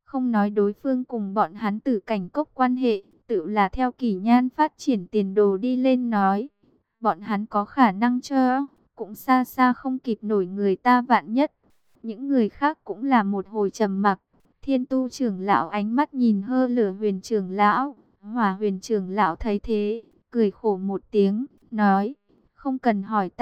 Không nói đối phương cùng bọn hắn Tử Cảnh Cốc quan hệ, tự là theo Kỷ Nhan phát triển tiền đồ đi lên nói. Bọn hắn có khả năng cho, cũng xa xa không kịp nổi người ta vạn nhất. Những người khác cũng là một hồi trầm mặc. Thiên Tu trưởng lão ánh mắt nhìn Hơ Lửa Huyền trưởng lão. Hỏa Huyền trưởng lão thấy thế, cười khổ một tiếng, nói: "Không cần hỏi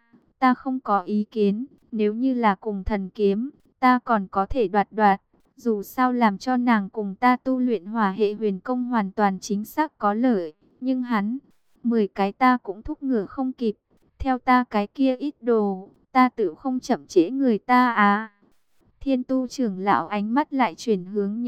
ta không có ý kiến, nếu như là cùng thần kiếm, ta còn có thể đoạt đoạt, dù sao làm cho nàng cùng ta tu luyện hỏa hệ huyền công hoàn toàn chính xác có lợi, nhưng hắn, 10 cái ta cũng thúc ngựa không kịp, theo ta cái kia ít đồ, ta tự không chậm trễ người ta à." Thiên Tu trưởng lão ánh mắt lại chuyển hướng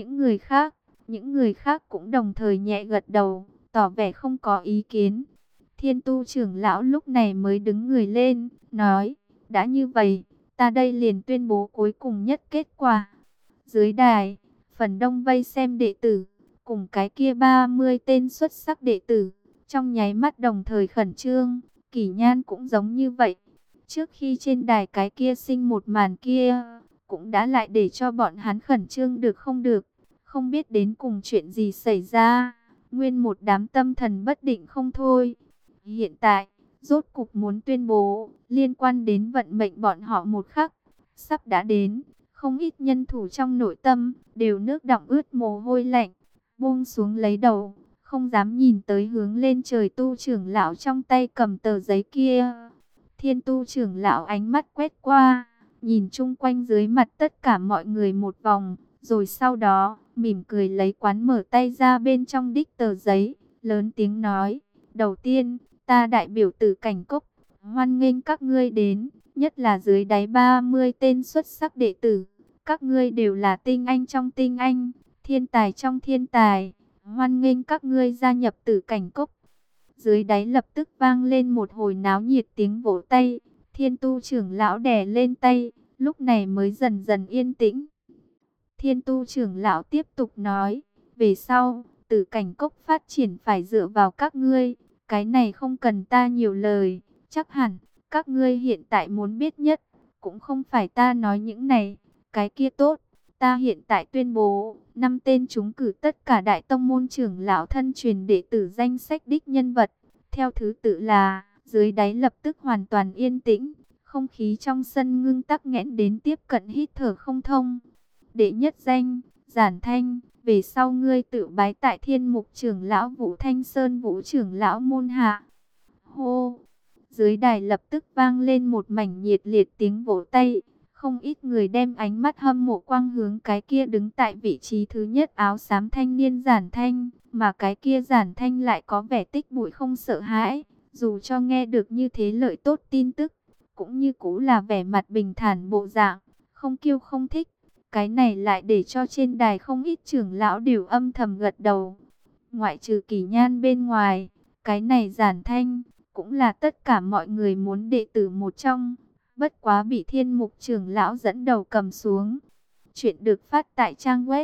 những người khác cũng đồng thời nhẹ gật đầu, tỏ vẻ không có ý kiến. Thiên Tu trưởng lão lúc này mới đứng người lên, nói: "Đã như vậy, ta đây liền tuyên bố cuối cùng nhất kết quả." Dưới đài, phần đông vây xem đệ tử, cùng cái kia 30 tên xuất sắc đệ tử, trong nháy mắt đồng thời khẩn trương, Kỷ Nhan cũng giống như vậy. Trước khi trên đài cái kia sinh một màn kia, cũng đã lại để cho bọn hắn khẩn trương được không được, không biết đến cùng chuyện gì xảy ra, nguyên một đám tâm thần bất định không thôi. Hiện tại, rốt cục muốn tuyên bố, liên quan đến vận mệnh bọn họ một khắc, sắp đã đến. Không ít nhân thủ trong nội tâm, đều nước đọng ướt mồ hôi lạnh, buông xuống lấy đầu, không dám nhìn tới hướng lên trời Tu trưởng lão trong tay cầm tờ giấy kia. Thiên Tu trưởng lão ánh mắt quét qua, nhìn chung quanh dưới mặt tất cả mọi người một vòng, rồi sau đó, mỉm cười lấy quán mở tay ra bên trong đích tờ giấy, lớn tiếng nói: "Đầu tiên, ta đại biểu Tử Cảnh Cốc, hoan nghênh các ngươi đến, nhất là dưới đáy 30 tên xuất sắc đệ tử. Các ngươi đều là tinh anh trong tinh anh, thiên tài trong thiên tài, hoan nghênh các ngươi gia nhập Tử Cảnh Cốc." Dưới đáy lập tức vang lên một hồi náo nhiệt tiếng vỗ tay. Thiên Tu trưởng lão đè lên tay, lúc này mới dần dần yên tĩnh. Thiên Tu trưởng lão tiếp tục nói: "Về sau, Tử Cảnh Cốc phát triển phải dựa vào các ngươi, cái này không cần ta nhiều lời, chắc hẳn các ngươi hiện tại muốn biết nhất, cũng không phải ta nói những này, cái kia tốt. Ta hiện tại tuyên bố, 5 tên trúng cử tất cả đại tông môn trưởng lão thân truyền đệ tử danh sách đích nhân vật, theo thứ tự là." Dưới đáy lập tức hoàn toàn yên tĩnh, không khí trong sân ngưng tắc nghẽn đến tiếp cận hít thở không thông. Đệ nhất danh, Giản Thanh, về sau ngươi tự bái tại Thiên Mục trưởng lão Vũ Thanh Sơn Vũ trưởng lão môn hạ. Hô! Dưới đài lập tức vang lên một mảnh nhiệt liệt tiếng vỗ tay. Không ít người đem ánh mắt hâm mộ quang hướng cái kia đứng tại vị trí thứ nhất áo xám thanh niên Giản Thanh, mà cái kia Giản Thanh lại có vẻ tích bụi không sợ hãi, dù cho nghe được như thế lợi tốt tin tức, cũng như cũ là vẻ mặt bình thản bộ dạng, không kiêu không thích. Cái này lại để cho trên đài không ít trưởng lão đều âm thầm gật đầu. Ngoại trừ Kỷ Nhan bên ngoài, cái này Giản Thanh cũng là tất cả mọi người muốn đệ tử một trong, bất quá bị Thiên Mục trưởng lão dẫn đầu cầm xuống. Chuyện được phát tại trang web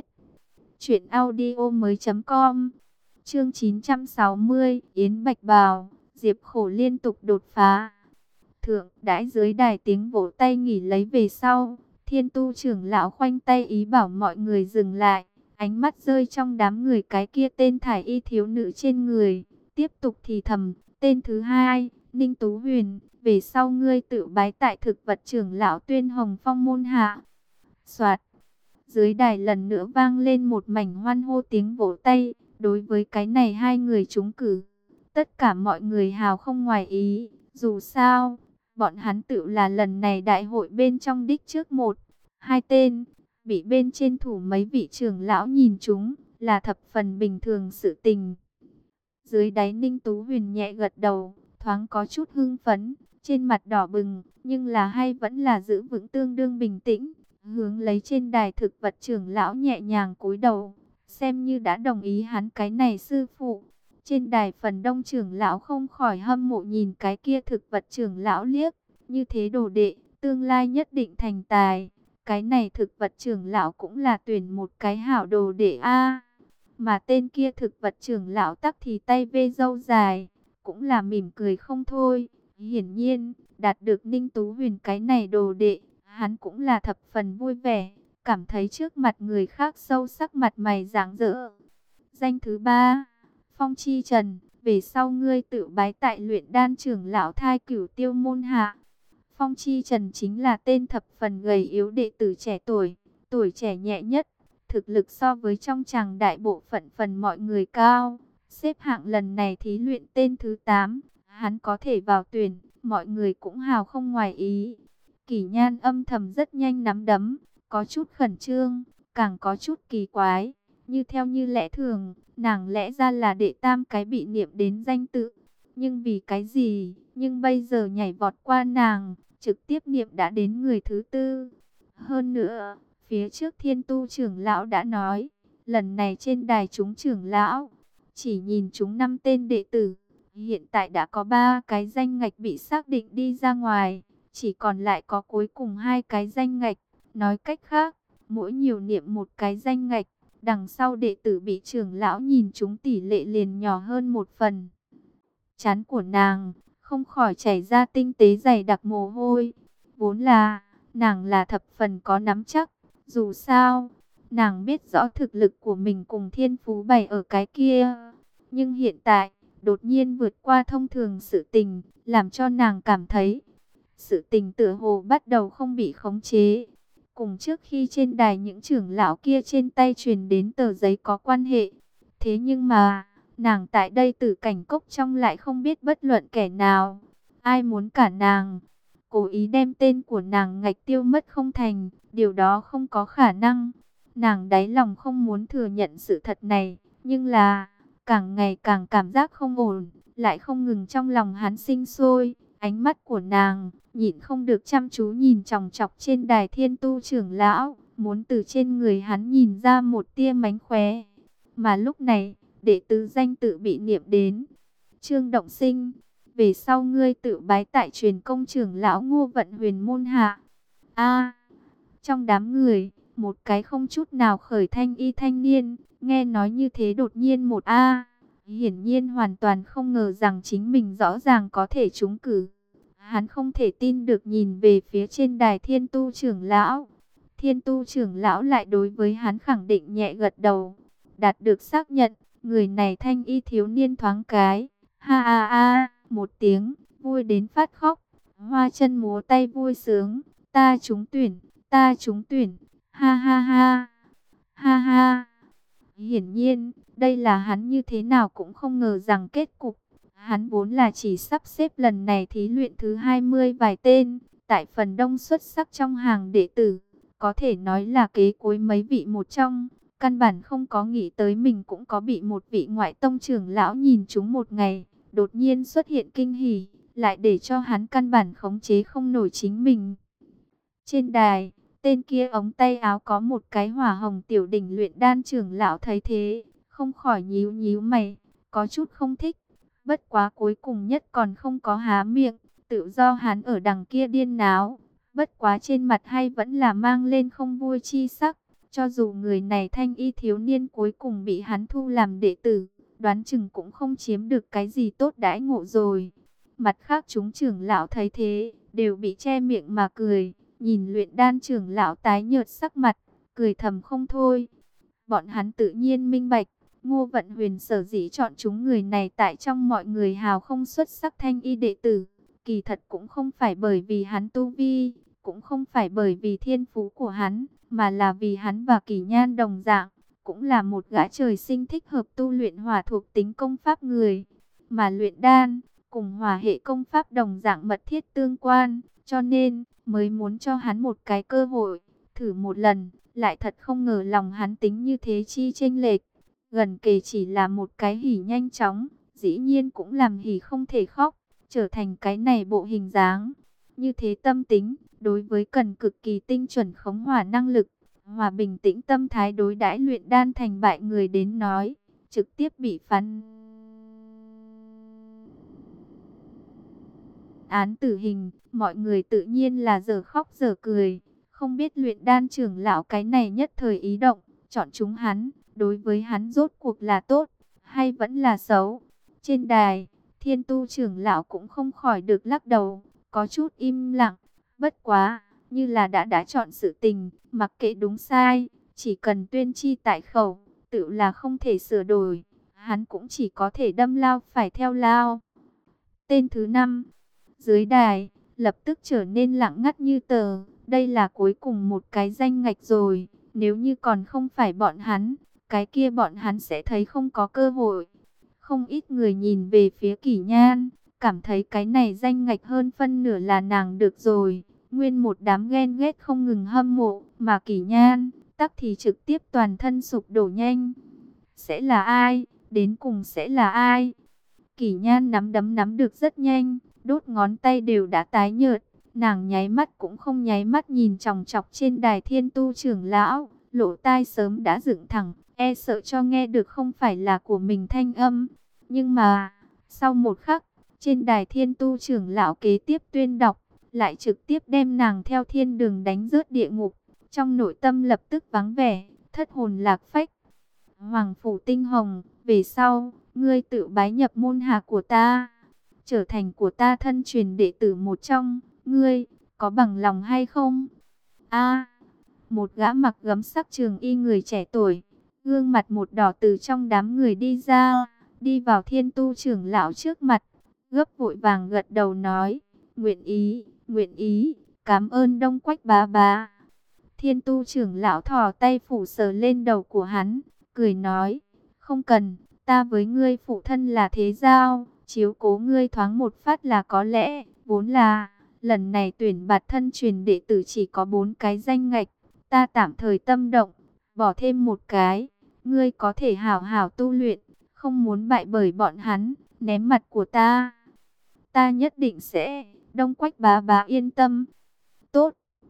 truyệnaudiomoi.com. Chương 960, Yến Bạch Bào, Diệp Khổ liên tục đột phá. Thượng đãi dưới đài tiếng vỗ tay nghỉ lấy về sau, Thiên Tu trưởng lão khoanh tay ý bảo mọi người dừng lại, ánh mắt rơi trong đám người cái kia tên thải y thiếu nữ trên người, tiếp tục thì thầm: "Tên thứ hai, Ninh Tú Huyền, về sau ngươi tự bái tại Thực Vật trưởng lão Tuyên Hồng Phong môn hạ." Soạt, dưới đài lần nữa vang lên một mảnh hoan hô tiếng vỗ tay. Đối với cái này hai người trúng cử, tất cả mọi người hào không ngoài ý, dù sao bọn hắn tự là lần này đại hội bên trong đích trước một, hai tên, bị bên trên thủ mấy vị trưởng lão nhìn chúng, là thập phần bình thường sự tình. Dưới đáy Ninh Tú Huyền nhẹ gật đầu, thoáng có chút hưng phấn, trên mặt đỏ bừng, nhưng là hay vẫn là giữ vững tương đương bình tĩnh, hướng lấy trên đài Thực Vật trưởng lão nhẹ nhàng cúi đầu, xem như đã đồng ý hắn cái này sư phụ. Trên đài phần đông trưởng lão không khỏi hâm mộ nhìn cái kia Thực Vật trưởng lão liếc, như thế đồ đệ, tương lai nhất định thành tài. Cái này Thực Vật trưởng lão cũng là tuyển một cái hảo đồ đệ a. Mà tên kia Thực Vật trưởng lão tắc thì tay vê râu dài, cũng là mỉm cười không thôi. Hiển nhiên, đạt được Ninh Tú Huyền cái này đồ đệ, hắn cũng là thập phần vui vẻ. cảm thấy trước mặt người khác sâu sắc mặt mày rạng rỡ. Danh thứ ba, Phong Chi Trần, về sau ngươi tự bái tại luyện đan trưởng lão thai cửu tiêu môn hạ. Phong Chi Trần chính là tên thập phần gầy yếu đệ tử trẻ tuổi trẻ nhẹ nhất, thực lực so với trong chàng đại bộ phận phần mọi người cao. Xếp hạng lần này thí luyện tên thứ 8, hắn có thể vào tuyển, mọi người cũng hào không ngoài ý. Kỷ Nhan âm thầm rất nhanh nắm đấm, có chút khẩn trương, càng có chút kỳ quái. Như theo như lẽ thường, nàng lẽ ra là đệ tam cái bị niệm đến danh tự. Nhưng vì cái gì, nhưng bây giờ nhảy vọt qua nàng, trực tiếp niệm đã đến người thứ tư. Hơn nữa, phía trước Thiên Tu trưởng lão đã nói, lần này trên đài chúng trưởng lão, chỉ nhìn chúng 5 tên đệ tử. Hiện tại đã có 3 cái danh ngạch bị xác định đi ra ngoài, chỉ còn lại có cuối cùng 2 cái danh ngạch. Nói cách khác, mỗi nhiều niệm một cái danh ngạch, đằng sau đệ tử bị trưởng lão nhìn chúng tỷ lệ liền nhỏ hơn 1 phần. Trán của nàng không khỏi chảy ra tinh tế dày đặc mồ hôi. Vốn là, nàng là thập phần có nắm chắc. Dù sao, nàng biết rõ thực lực của mình cùng thiên phú bày ở cái kia. Nhưng hiện tại, đột nhiên vượt qua thông thường sự tình, làm cho nàng cảm thấy sự tình tựa hồ bắt đầu không bị khống chế. Cùng trước khi trên đài những trưởng lão kia trên tay truyền đến tờ giấy có quan hệ. Thế nhưng mà, nàng tại đây Tử Cảnh Cốc trong lại không biết bất luận kẻ nào. Ai muốn cả nàng, cố ý đem tên của nàng ngạch tiêu mất không thành, điều đó không có khả năng. Nàng đáy lòng không muốn thừa nhận sự thật này, nhưng là càng ngày càng cảm giác không ổn, lại không ngừng trong lòng hắn sinh sôi. Ánh mắt của nàng nhịn không được chăm chú nhìn chòng chọc trên đài Thiên Tu trưởng lão, muốn từ trên người hắn nhìn ra một tia mánh khóe. Mà lúc này, đệ tứ danh tự bị niệm đến. Trương Động Sinh, về sau ngươi tự bái tại truyền công trưởng lão Ngô Vận Huyền môn hạ. A, trong đám người, một cái không chút nào khởi thanh y thanh niên, nghe nói như thế đột nhiên một hiển nhiên hoàn toàn không ngờ rằng chính mình rõ ràng có thể trúng cử. Hắn không thể tin được nhìn về phía trên đài Thiên Tu trưởng lão. Thiên Tu trưởng lão lại đối với hắn khẳng định nhẹ gật đầu. Đạt được xác nhận, người này thanh y thiếu niên thoáng cái. Ha ha ha, một tiếng, vui đến phát khóc. Hoa chân múa tay vui sướng. Ta trúng tuyển, ta trúng tuyển. Ha ha ha, ha ha. Hiển nhiên, đây là hắn như thế nào cũng không ngờ rằng kết cục. Hắn vốn là chỉ sắp xếp lần này thí luyện thứ 20 vài tên, tại phần đông xuất sắc trong hàng đệ tử, có thể nói là kế cuối mấy vị một trong. Căn bản không có nghĩ tới mình cũng có bị một vị ngoại tông trưởng lão nhìn chúng một ngày, đột nhiên xuất hiện kinh hỉ, lại để cho hắn căn bản khống chế không nổi chính mình. Trên đài, tên kia ống tay áo có một cái hỏa hồng tiểu đỉnh luyện đan trưởng lão thấy thế, không khỏi nhíu nhíu mày, có chút không thích. Bất quá cuối cùng nhất còn không có há miệng, tự do hắn ở đằng kia điên náo. Bất quá trên mặt hay vẫn là mang lên không vui chi sắc. Cho dù người này thanh y thiếu niên cuối cùng bị hắn thu làm đệ tử, đoán chừng cũng không chiếm được cái gì tốt đãi ngộ rồi. Mặt khác chúng trưởng lão thấy thế, đều bị che miệng mà cười. Nhìn luyện đan trưởng lão tái nhợt sắc mặt, cười thầm không thôi. Bọn hắn tự nhiên minh bạch, Ngô Vận Huyền sở dĩ chọn chúng người này tại trong mọi người hào không xuất sắc thanh y đệ tử. Kỳ thật cũng không phải bởi vì hắn tu vi, cũng không phải bởi vì thiên phú của hắn, mà là vì hắn và Kỷ Nhan đồng dạng, cũng là một gã trời sinh thích hợp tu luyện hỏa thuộc tính công pháp người. Mà luyện đan, cùng hỏa hệ công pháp đồng dạng mật thiết tương quan, cho nên mới muốn cho hắn một cái cơ hội, thử một lần. Lại thật không ngờ lòng hắn tính như thế chi chênh lệch, gần kề chỉ là một cái hỉ nhanh chóng, dĩ nhiên cũng làm hỉ không thể khóc, trở thành cái này bộ hình dáng. Như thế tâm tính, đối với cần cực kỳ tinh chuẩn khống hỏa năng lực, hòa bình tĩnh tâm thái đối đãi luyện đan thành bại người đến nói, trực tiếp bị phán án tử hình, mọi người tự nhiên là dở khóc dở cười. Không biết luyện đan trưởng lão cái này nhất thời ý động, chọn chúng hắn, đối với hắn rốt cuộc là tốt, hay vẫn là xấu. Trên đài, Thiên Tu trưởng lão cũng không khỏi được lắc đầu, có chút im lặng. Bất quá, như là đã chọn sự tình, mặc kệ đúng sai, chỉ cần tuyên chi tại khẩu, tự là không thể sửa đổi, hắn cũng chỉ có thể đâm lao phải theo lao. Tên thứ 5, dưới đài, lập tức trở nên lặng ngắt như tờ, đây là cuối cùng một cái danh ngạch rồi, nếu như còn không phải bọn hắn, cái kia bọn hắn sẽ thấy không có cơ hội. Không ít người nhìn về phía Kỷ Nhan, cảm thấy cái này danh ngạch hơn phân nửa là nàng được rồi. Nguyên một đám ghen ghét không ngừng hâm mộ, mà Kỷ Nhan, tắc thì trực tiếp toàn thân sụp đổ nhanh. Sẽ là ai? Đến cùng sẽ là ai? Kỷ Nhan nắm đấm nắm được rất nhanh, đốt ngón tay đều đã tái nhợt. Nàng nháy mắt cũng không nháy mắt nhìn chòng chọc trên đài Thiên Tu trưởng lão, lỗ tai sớm đã dựng thẳng, e sợ cho nghe được không phải là của mình thanh âm. Nhưng mà, sau một khắc, trên đài Thiên Tu trưởng lão kế tiếp tuyên đọc, lại trực tiếp đem nàng theo thiên đường đánh rớt địa ngục. Trong nội tâm lập tức vắng vẻ, thất hồn lạc phách. Hoàng phủ Tinh Hồng, về sau, ngươi tự bái nhập môn hạ của ta, trở thành của ta thân truyền đệ tử một trong, ngươi có bằng lòng hay không? A, một gã mặc gấm sắc trường y người trẻ tuổi, gương mặt một đỏ từ trong đám người đi ra, đi vào Thiên Tu trưởng lão trước mặt, gấp vội vàng gật đầu nói, nguyện ý, cảm ơn Đông Quách bá bá. Thiên Tu trưởng lão thò tay phủ sờ lên đầu của hắn, cười nói, không cần, ta với ngươi phụ thân là thế giao, chiếu cố ngươi thoáng một phát là có lẽ, vốn là, lần này tuyển bạt thân truyền đệ tử chỉ có 4 cái danh ngạch, ta tạm thời tâm động, bỏ thêm một cái, ngươi có thể hảo hảo tu luyện, không muốn bại bởi bọn hắn, ném mặt của ta. Ta nhất định sẽ, Đông Quách bá bá yên tâm. Tốt.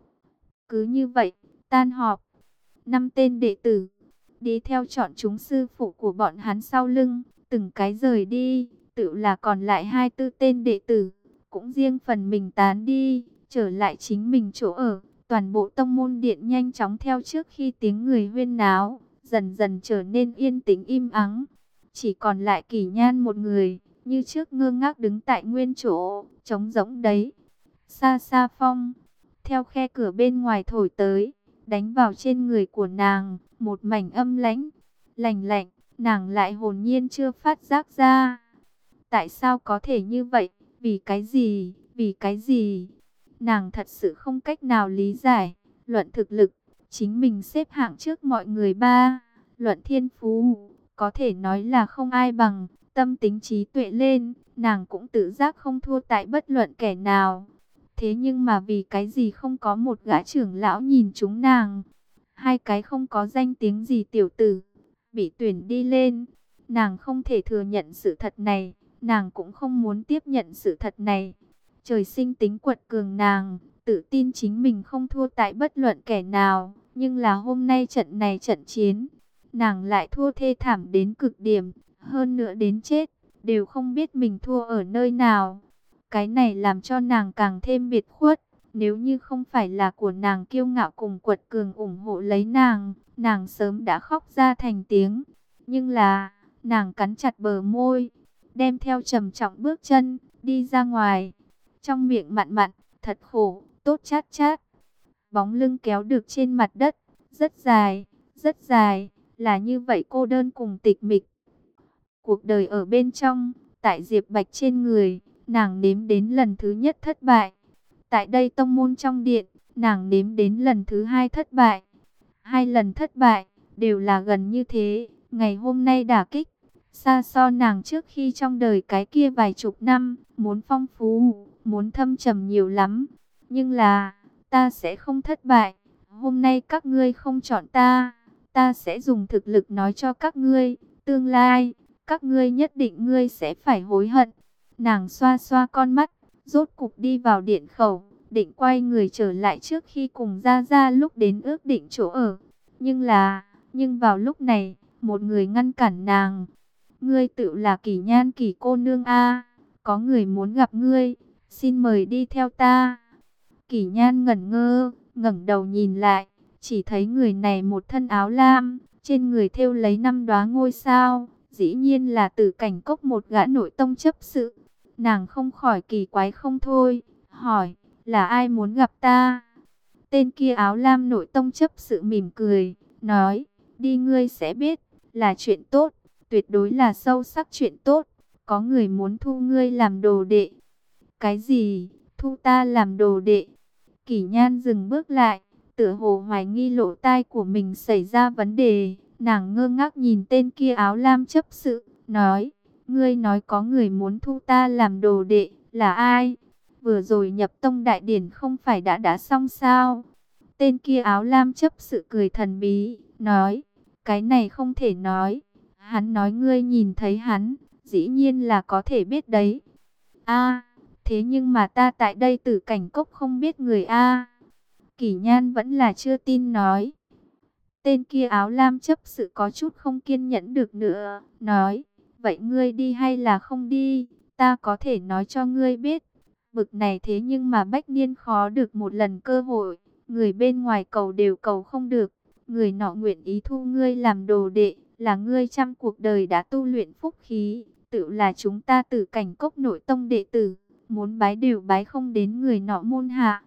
Cứ như vậy, tan họp, 5 tên đệ tử đi theo chọn chúng sư phụ của bọn hắn sau lưng, từng cái rời đi, tự là còn lại 24 tên đệ tử, cũng riêng phần mình tán đi, trở lại chính mình chỗ ở. Toàn bộ tông môn điện nhanh chóng theo trước khi tiếng người huyên náo, dần dần trở nên yên tĩnh im ắng. Chỉ còn lại Kỷ Nhan một người, như trước ngơ ngác đứng tại nguyên chỗ, trống rỗng đấy. Xa xa phong, theo khe cửa bên ngoài thổi tới, đánh vào trên người của nàng, một mảnh âm lãnh, lạnh lạnh, nàng lại hồn nhiên chưa phát giác ra. Tại sao có thể như vậy? Vì cái gì? Vì cái gì? Nàng thật sự không cách nào lý giải. Luận thực lực, chính mình xếp hạng trước mọi người ba. Luận thiên phú, có thể nói là không ai bằng. Tâm tính trí tuệ lên, nàng cũng tự giác không thua tại bất luận kẻ nào. Thế nhưng mà vì cái gì không có một gã trưởng lão nhìn chúng nàng? Hai cái không có danh tiếng gì tiểu tử, bị tuyển đi lên. Nàng không thể thừa nhận sự thật này, nàng cũng không muốn tiếp nhận sự thật này. Trời sinh tính quật cường nàng, tự tin chính mình không thua tại bất luận kẻ nào. Nhưng là hôm nay trận này trận chiến, nàng lại thua thê thảm đến cực điểm, hơn nữa đến chết, đều không biết mình thua ở nơi nào. Cái này làm cho nàng càng thêm biệt khuất. Nếu như không phải là của nàng kiêu ngạo cùng quật cường ủng hộ lấy nàng sớm đã khóc ra thành tiếng. Nhưng là, nàng cắn chặt bờ môi, đem theo trầm trọng bước chân, đi ra ngoài. Trong miệng mặn mặn, thật khổ, tốt chát chát. Bóng lưng kéo được trên mặt đất, rất dài, là như vậy cô đơn cùng tịch mịch. Cuộc đời ở bên trong, tại Diệp Bạch trên người, nàng nếm đến lần thứ nhất thất bại. Tại đây tông môn trong điện, nàng nếm đến lần thứ 2 thất bại. 2 lần thất bại, đều là gần như thế. Ngày hôm nay đả kích, xa so nàng trước khi trong đời cái kia vài chục năm, muốn phong phú, muốn thâm trầm nhiều lắm. Nhưng là, ta sẽ không thất bại. Hôm nay các ngươi không chọn ta, ta sẽ dùng thực lực nói cho các ngươi, tương lai, các ngươi nhất định ngươi sẽ phải hối hận. Nàng xoa xoa con mắt, rốt cục đi vào điện khẩu, định quay người trở lại trước khi cùng Gia Gia lúc đến ước định chỗ ở. Nhưng vào lúc này, một người ngăn cản nàng. Ngươi tự là Kỷ Nhan Kỷ cô nương a, có người muốn gặp ngươi, xin mời đi theo ta. Kỷ Nhan ngẩn ngơ, ngẩng đầu nhìn lại, chỉ thấy người này một thân áo lam, trên người thêu lấy 5 đóa ngôi sao, dĩ nhiên là Tử Cảnh Cốc một gã nội tông chấp sự. Nàng không khỏi kỳ quái không thôi, hỏi, là ai muốn gặp ta? Tên kia áo lam nội tông chấp sự mỉm cười, nói, đi ngươi sẽ biết, là chuyện tốt, tuyệt đối là sâu sắc chuyện tốt, có người muốn thu ngươi làm đồ đệ. Cái gì, thu ta làm đồ đệ? Kỷ Nhan dừng bước lại, tựa hồ hoài nghi lỗ tai của mình xảy ra vấn đề, nàng ngơ ngác nhìn tên kia áo lam chấp sự, nói, ngươi nói có người muốn thu ta làm đồ đệ, là ai? Vừa rồi nhập tông đại điển không phải đã xong sao? Tên kia áo lam chấp sự cười thần bí, nói, cái này không thể nói. Hắn nói ngươi nhìn thấy hắn, dĩ nhiên là có thể biết đấy. A, thế nhưng mà ta tại đây Tử Cảnh Cốc không biết người A. Kỷ Nhan vẫn là chưa tin nói. Tên kia áo lam chấp sự có chút không kiên nhẫn được nữa, nói, vậy ngươi đi hay là không đi, ta có thể nói cho ngươi biết. Bực này thế nhưng mà bách niên khó được một lần cơ hội, người bên ngoài cầu đều cầu không được, người nọ nguyện ý thu ngươi làm đồ đệ, là ngươi trăm cuộc đời đã tu luyện phúc khí, tự là chúng ta Tử Cảnh Cốc nội tông đệ tử, muốn bái đều bái không đến người nọ môn hạ.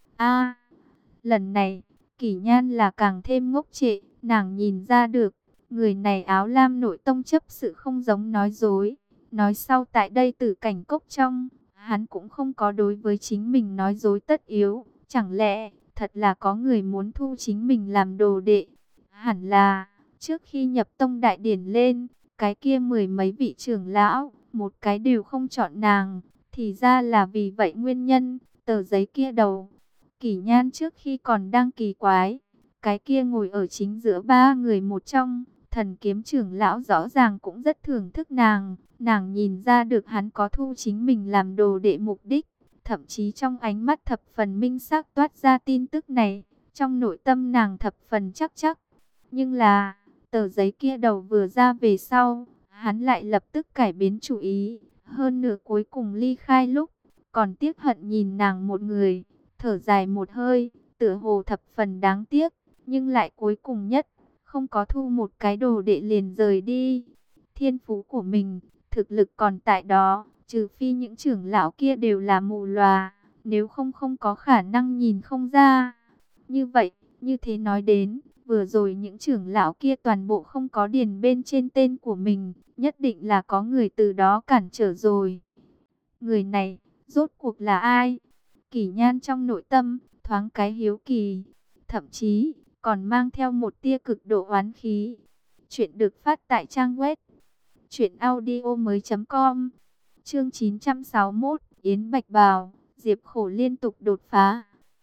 A, lần này Kỷ Nhan là càng thêm ngốc trệ, nàng nhìn ra được, người này áo lam nội tông chấp sự không giống nói dối. Nói sau tại đây Tử Cảnh Cốc trong, hắn cũng không có đối với chính mình nói dối tất yếu. Chẳng lẽ, thật là có người muốn thu chính mình làm đồ đệ? Hẳn là, trước khi nhập tông đại điển lên, cái kia mười mấy vị trưởng lão, một cái đều không chọn nàng. Thì ra là vì vậy nguyên nhân, tờ giấy kia đầu. Kỷ Nhan trước khi còn đang kỳ quái, cái kia ngồi ở chính giữa ba người một trong, Thần Kiếm trưởng lão rõ ràng cũng rất thưởng thức nàng, nàng nhìn ra được hắn có thu chính mình làm đồ đệ mục đích, thậm chí trong ánh mắt thập phần minh xác toát ra tin tức này, trong nội tâm nàng thập phần chắc chắc. Nhưng là, tờ giấy kia đầu vừa ra về sau, hắn lại lập tức cải biến chủ ý, hơn nửa cuối cùng ly khai lúc, còn tiếc hận nhìn nàng một người. Thở dài một hơi, tựa hồ thập phần đáng tiếc, nhưng lại cuối cùng nhất, không có thu một cái đồ đệ liền rời đi. Thiên phú của mình, thực lực còn tại đó, trừ phi những trưởng lão kia đều là mù lòa, nếu không không có khả năng nhìn không ra. Như vậy, như thế nói đến, vừa rồi những trưởng lão kia toàn bộ không có điền bên trên tên của mình, nhất định là có người từ đó cản trở rồi. Người này, rốt cuộc là ai? Kỷ Nhan trong nội tâm, thoáng cái hiếu kỳ, thậm chí còn mang theo một tia cực độ oán khí. Chuyện được phát tại trang web truyệnaudiomoi.com. Chương 961, Yến Bạch Bào, Diệp Khổ liên tục đột phá.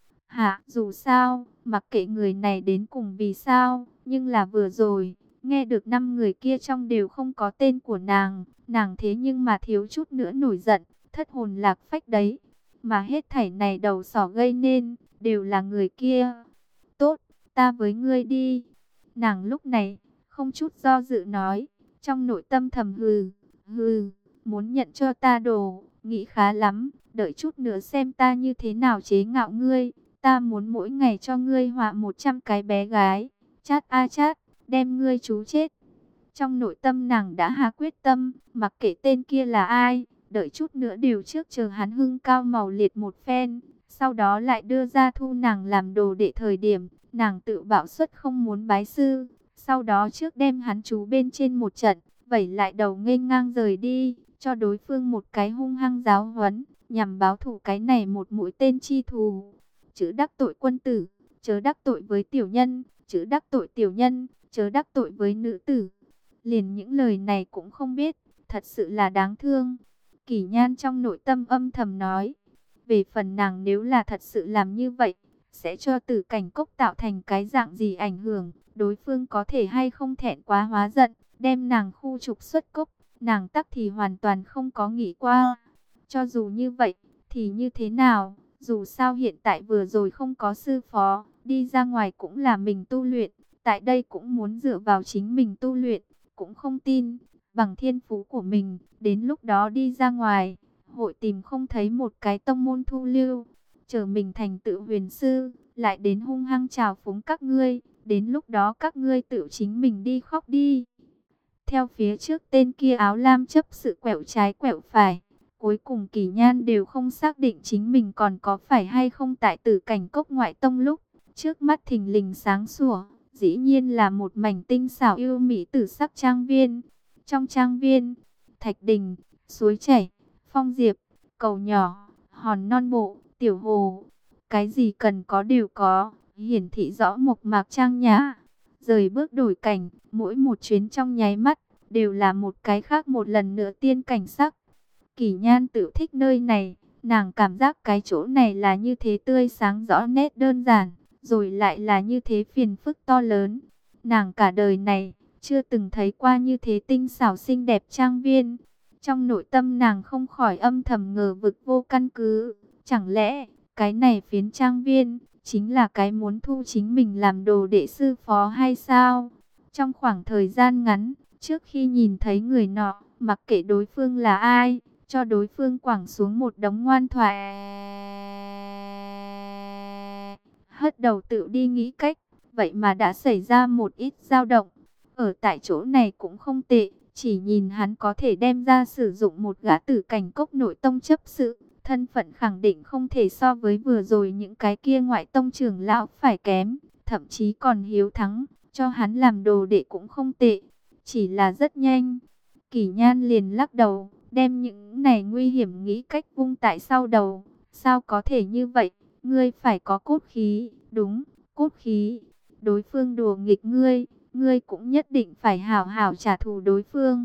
Dù sao, mặc kệ người này đến cùng vì sao, nhưng là vừa rồi, nghe được 5 người kia trong đều không có tên của nàng thế nhưng mà thiếu chút nữa nổi giận, thất hồn lạc phách đấy. Mà hết thảy này đầu sỏ gây nên, đều là người kia. Tốt, ta với ngươi đi. Nàng lúc này, không chút do dự nói, trong nội tâm thầm hừ, muốn nhận cho ta đồ, nghĩ khá lắm, đợi chút nữa xem ta như thế nào chế ngạo ngươi. Ta muốn mỗi ngày cho ngươi họa 100 cái bé gái, chát a chát, đem ngươi chú chết. Trong nội tâm nàng đã hạ quyết tâm, mặc kệ tên kia là ai, đợi chút nữa điều trước chờ hắn hưng cao màu liệt một phen, sau đó lại đưa ra thu nàng làm đồ đệ. Thời điểm nàng tự bảo xuất không muốn bái sư, sau đó trước đem hắn chú bên trên một trận, vẩy lại đầu nghênh ngang rời đi, cho đối phương một cái hung hăng giáo huấn, nhằm báo thù cái này một mũi tên chi thù. Chớ đắc tội quân tử, chớ đắc tội với tiểu nhân, chớ đắc tội tiểu nhân, chớ đắc tội với nữ tử. Liền những lời này cũng không biết, thật sự là đáng thương. Kỷ Nhan trong nội tâm âm thầm nói, về phần nàng nếu là thật sự làm như vậy, sẽ cho Tử Cảnh Cốc tạo thành cái dạng gì ảnh hưởng, đối phương có thể hay không thẹn quá hóa giận, đem nàng khu trục xuất cốc, nàng tắc thì hoàn toàn không có nghĩ qua. Cho dù như vậy, thì như thế nào, dù sao hiện tại vừa rồi không có sư phó, đi ra ngoài cũng là mình tu luyện, tại đây cũng muốn dựa vào chính mình tu luyện, cũng không tin, bằng thiên phú của mình, đến lúc đó đi ra ngoài, hội tìm không thấy một cái tông môn thu lưu, chờ mình thành tựu huyền sư, lại đến hung hăng trào phúng các ngươi, đến lúc đó các ngươi tự chính mình đi khóc đi. Theo phía trước tên kia áo lam chấp sự quẹo trái quẹo phải, cuối cùng Kỷ Nhan đều không xác định chính mình còn có phải hay không tại Tử Cảnh Cốc ngoại tông lúc, Trước mắt thình lình sáng sủa, dĩ nhiên là một mảnh tinh xảo yêu mỹ tử sắc trang viên. Trong trang viên, thạch đình, suối chảy, phong diệp, cầu nhỏ, hòn non bộ, tiểu hồ, cái gì cần có đều có, hiển thị rõ mộc mạc trang nhã. Rời bước đổi cảnh, mỗi một chuyến trong nháy mắt, đều là một cái khác một lần nữa tiên cảnh sắc. Kỷ Nhan tự thích nơi này, nàng cảm giác cái chỗ này là như thế tươi sáng rõ nét đơn giản, rồi lại là như thế phiền phức to lớn. Nàng cả đời này, chưa từng thấy qua như thế tinh xảo xinh đẹp trang viên. Trong nội tâm nàng không khỏi âm thầm ngờ vực vô căn cứ. Chẳng lẽ, cái này phiến trang viên, chính là cái muốn thu chính mình làm đồ đệ sư phó hay sao? Trong khoảng thời gian ngắn, trước khi nhìn thấy người nọ, mặc kệ đối phương là ai, cho đối phương quẳng xuống một đống ngoan thoại, hất đầu tự đi nghĩ cách, vậy mà đã xảy ra một ít dao động. Ở tại chỗ này cũng không tệ, chỉ nhìn hắn có thể đem ra sử dụng một gã tử cảnh cốc nội tông chấp sự, thân phận khẳng định không thể so với vừa rồi những cái kia ngoại tông trưởng lão phải kém, thậm chí còn hiếu thắng, cho hắn làm đồ đệ cũng không tệ. Chỉ là rất nhanh, Kỷ Nhan liền lắc đầu, đem những này nguy hiểm nghĩ cách vung tại sau đầu. Sao có thể như vậy? Ngươi phải có cốt khí, đúng, cốt khí. Đối phương đùa nghịch ngươi, ngươi cũng nhất định phải hảo hảo trả thù đối phương.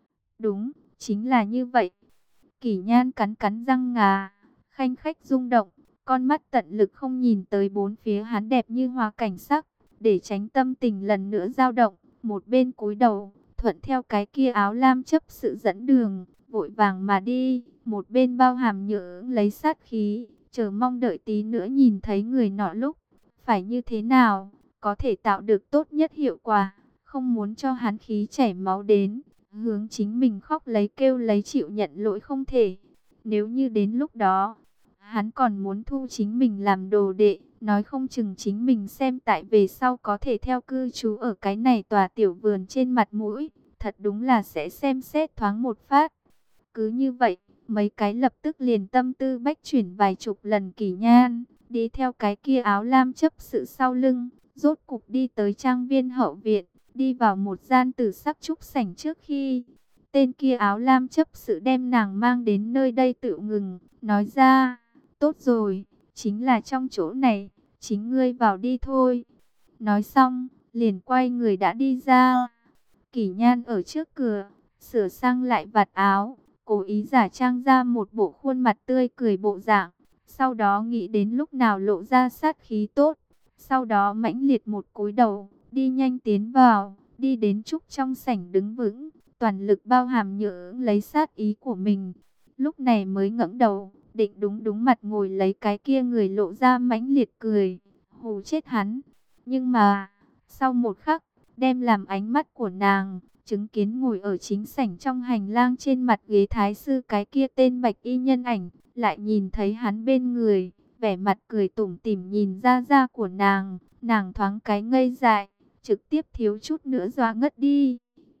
Đúng, chính là như vậy. Kỷ Nhan cắn cắn răng ngà, khanh khách rung động, con mắt tận lực không nhìn tới bốn phía hắn đẹp như hoa cảnh sắc, để tránh tâm tình lần nữa dao động. Một bên cúi đầu, thuận theo cái kia áo lam chấp sự dẫn đường, vội vàng mà đi. Một bên bao hàm nhỡ lấy sát khí, chờ mong đợi tí nữa nhìn thấy người nọ lúc phải như thế nào, có thể tạo được tốt nhất hiệu quả, không muốn cho hắn khí chảy máu đến, hướng chính mình khóc lấy kêu lấy chịu nhận lỗi không thể. Nếu như đến lúc đó, hắn còn muốn thu chính mình làm đồ đệ, nói không chừng chính mình xem tại về sau có thể theo cư trú ở cái này tòa tiểu vườn trên mặt mũi, thật đúng là sẽ xem xét thoáng một phát. Cứ như vậy, mấy cái lập tức liền tâm tư bách chuyển vài chục lần. Kỷ Nhan đi theo cái kia áo lam chấp sự sau lưng, rốt cục đi tới trang viên hậu viện, đi vào một gian tử sắc trúc sảnh. Trước khi tên kia áo lam chấp sự đem nàng mang đến nơi đây tự ngừng, nói ra, tốt rồi, chính là trong chỗ này, chính ngươi vào đi thôi. Nói xong, liền quay người đã đi ra. Kỷ Nhan ở trước cửa, sửa sang lại vạt áo, cố ý giả trang ra một bộ khuôn mặt tươi cười bộ dạng. Sau đó nghĩ đến lúc nào lộ ra sát khí tốt. Sau đó mãnh liệt một cúi đầu, đi nhanh tiến vào, đi đến trúc trong sảnh đứng vững, toàn lực bao hàm nhỡ lấy sát ý của mình. Lúc này mới ngẩng đầu, định đúng mặt ngồi lấy cái kia người lộ ra mãnh liệt cười, hù chết hắn. Nhưng mà, sau một khắc, đem làm ánh mắt của nàng chứng kiến ngồi ở chính sảnh trong hành lang trên mặt ghế thái sư cái kia tên bạch y nhân ảnh, lại nhìn thấy hắn bên người, vẻ mặt cười tủm tỉm nhìn ra da của nàng, nàng thoáng cái ngây dại, trực tiếp thiếu chút nữa dọa ngất đi.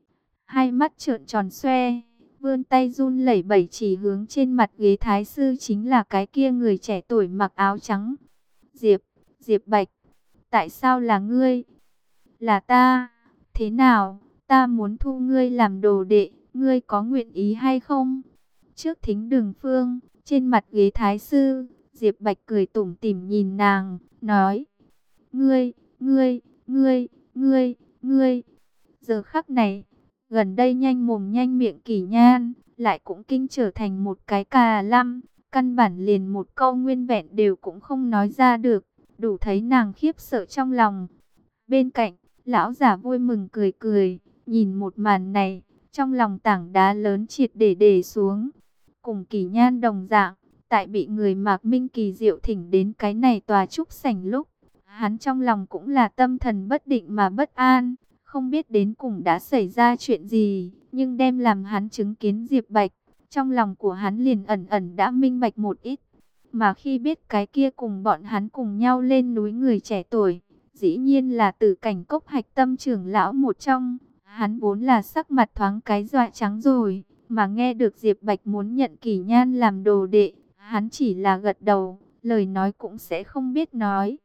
Hai mắt trợn tròn xoe, vươn tay run lẩy bẩy chỉ hướng trên mặt ghế thái sư chính là cái kia người trẻ tuổi mặc áo trắng. Diệp Bạch, tại sao là ngươi? Là ta, thế nào? Ta muốn thu ngươi làm đồ đệ, ngươi có nguyện ý hay không? Trước thính đường phương, trên mặt ghế thái sư, Diệp Bạch cười tủm tỉm nhìn nàng, nói, ngươi. Giờ khắc này, gần đây nhanh mồm nhanh miệng Kỷ Nhan, lại cũng kinh trở thành một cái cà lăm, căn bản liền một câu nguyên vẹn đều cũng không nói ra được, đủ thấy nàng khiếp sợ trong lòng. Bên cạnh, lão giả vui mừng cười cười, nhìn một màn này, trong lòng tảng đá lớn triệt để đè xuống. Cùng Kỷ Nhan đồng dạng, tại bị người Mạc Minh kỳ diệu thỉnh đến cái này tòa trúc sảnh lúc, hắn trong lòng cũng là tâm thần bất định mà bất an, không biết đến cùng đã xảy ra chuyện gì, nhưng đem làm hắn chứng kiến Diệp Bạch, trong lòng của hắn liền ẩn ẩn đã minh bạch một ít. Mà khi biết cái kia cùng bọn hắn cùng nhau lên núi người trẻ tuổi, dĩ nhiên là Tử Cảnh Cốc hạch tâm trưởng lão một trong, hắn vốn là sắc mặt thoáng cái dọa trắng rồi, mà nghe được Diệp Bạch muốn nhận Kỷ Nhan làm đồ đệ, hắn chỉ là gật đầu, lời nói cũng sẽ không biết nói.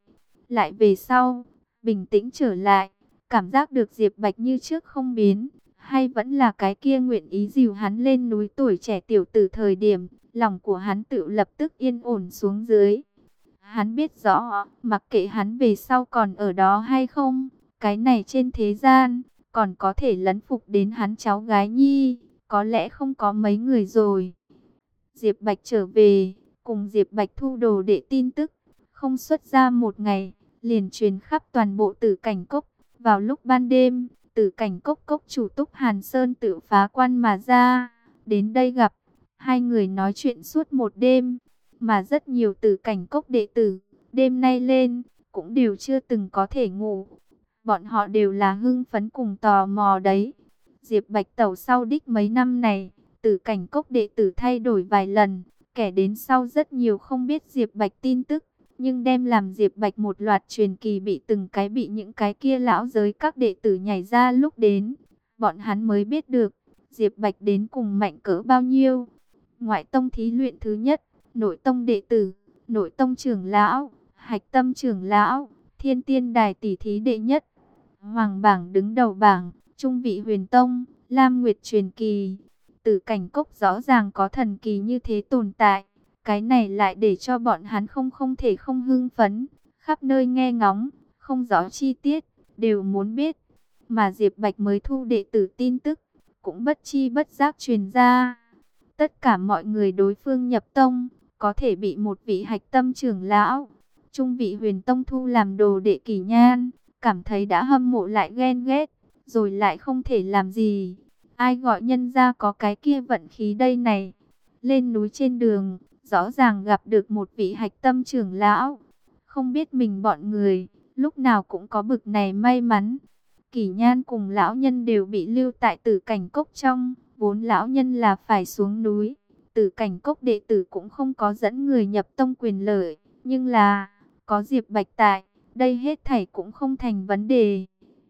lại về sau, bình tĩnh trở lại, cảm giác được Diệp Bạch như trước không biến, hay vẫn là cái kia nguyện ý dìu hắn lên núi tuổi trẻ tiểu tử thời điểm, lòng của hắn tự lập tức yên ổn xuống dưới. Hắn biết rõ, mặc kệ hắn về sau còn ở đó hay không, cái này trên thế gian, còn có thể lấn phục đến hắn cháu gái Nhi, có lẽ không có mấy người rồi. Diệp Bạch trở về, cùng Diệp Bạch thu đồ đệ tin tức, không xuất ra một ngày, liền truyền khắp toàn bộ Tử Cảnh Cốc. Vào lúc ban đêm, Tử Cảnh Cốc cốc chủ Túc Hàn Sơn tự phá quan mà ra, đến đây gặp, hai người nói chuyện suốt một đêm, mà rất nhiều Tử Cảnh Cốc đệ tử, đêm nay lên, cũng đều chưa từng có thể ngủ. Bọn họ đều là hưng phấn cùng tò mò đấy. Diệp Bạch tẩu sau đích mấy năm này, Tử Cảnh Cốc đệ tử thay đổi vài lần, kẻ đến sau rất nhiều không biết Diệp Bạch tin tức, nhưng đem làm Diệp Bạch một loạt truyền kỳ bị từng cái bị những cái kia lão giới các đệ tử nhảy ra lúc đến, bọn hắn mới biết được Diệp Bạch đến cùng mạnh cỡ bao nhiêu. Ngoại tông thí luyện thứ nhất, nội tông đệ tử, nội tông trưởng lão, hạch tâm trưởng lão, thiên tiên đài tỷ thí đệ nhất, hoàng bảng đứng đầu bảng, trung vị huyền tông, lam nguyệt truyền kỳ. Tử Cảnh Cốc rõ ràng có thần kỳ như thế tồn tại, cái này lại để cho bọn hắn không thể không hưng phấn, khắp nơi nghe ngóng, không rõ chi tiết, đều muốn biết. Mà Diệp Bạch mới thu đệ tử tin tức, cũng bất chi bất giác truyền ra. Tất cả mọi người đối phương nhập tông, có thể bị một vị hạch tâm trưởng lão, trung vị huyền tông thu làm đồ đệ Kỷ Nhan, cảm thấy đã hâm mộ lại ghen ghét, rồi lại không thể làm gì. Ai gọi nhân gia có cái kia vận khí đây này. Lên núi trên đường, rõ ràng gặp được một vị hạch tâm trưởng lão. Không biết mình bọn người, lúc nào cũng có bực này may mắn. Kỷ Nhan cùng lão nhân đều bị lưu tại Tử Cảnh Cốc trong, vốn lão nhân là phải xuống núi. Tử Cảnh Cốc đệ tử cũng không có dẫn người nhập tông quyền lợi, nhưng là, có Diệp Bạch tại, đây hết thảy cũng không thành vấn đề.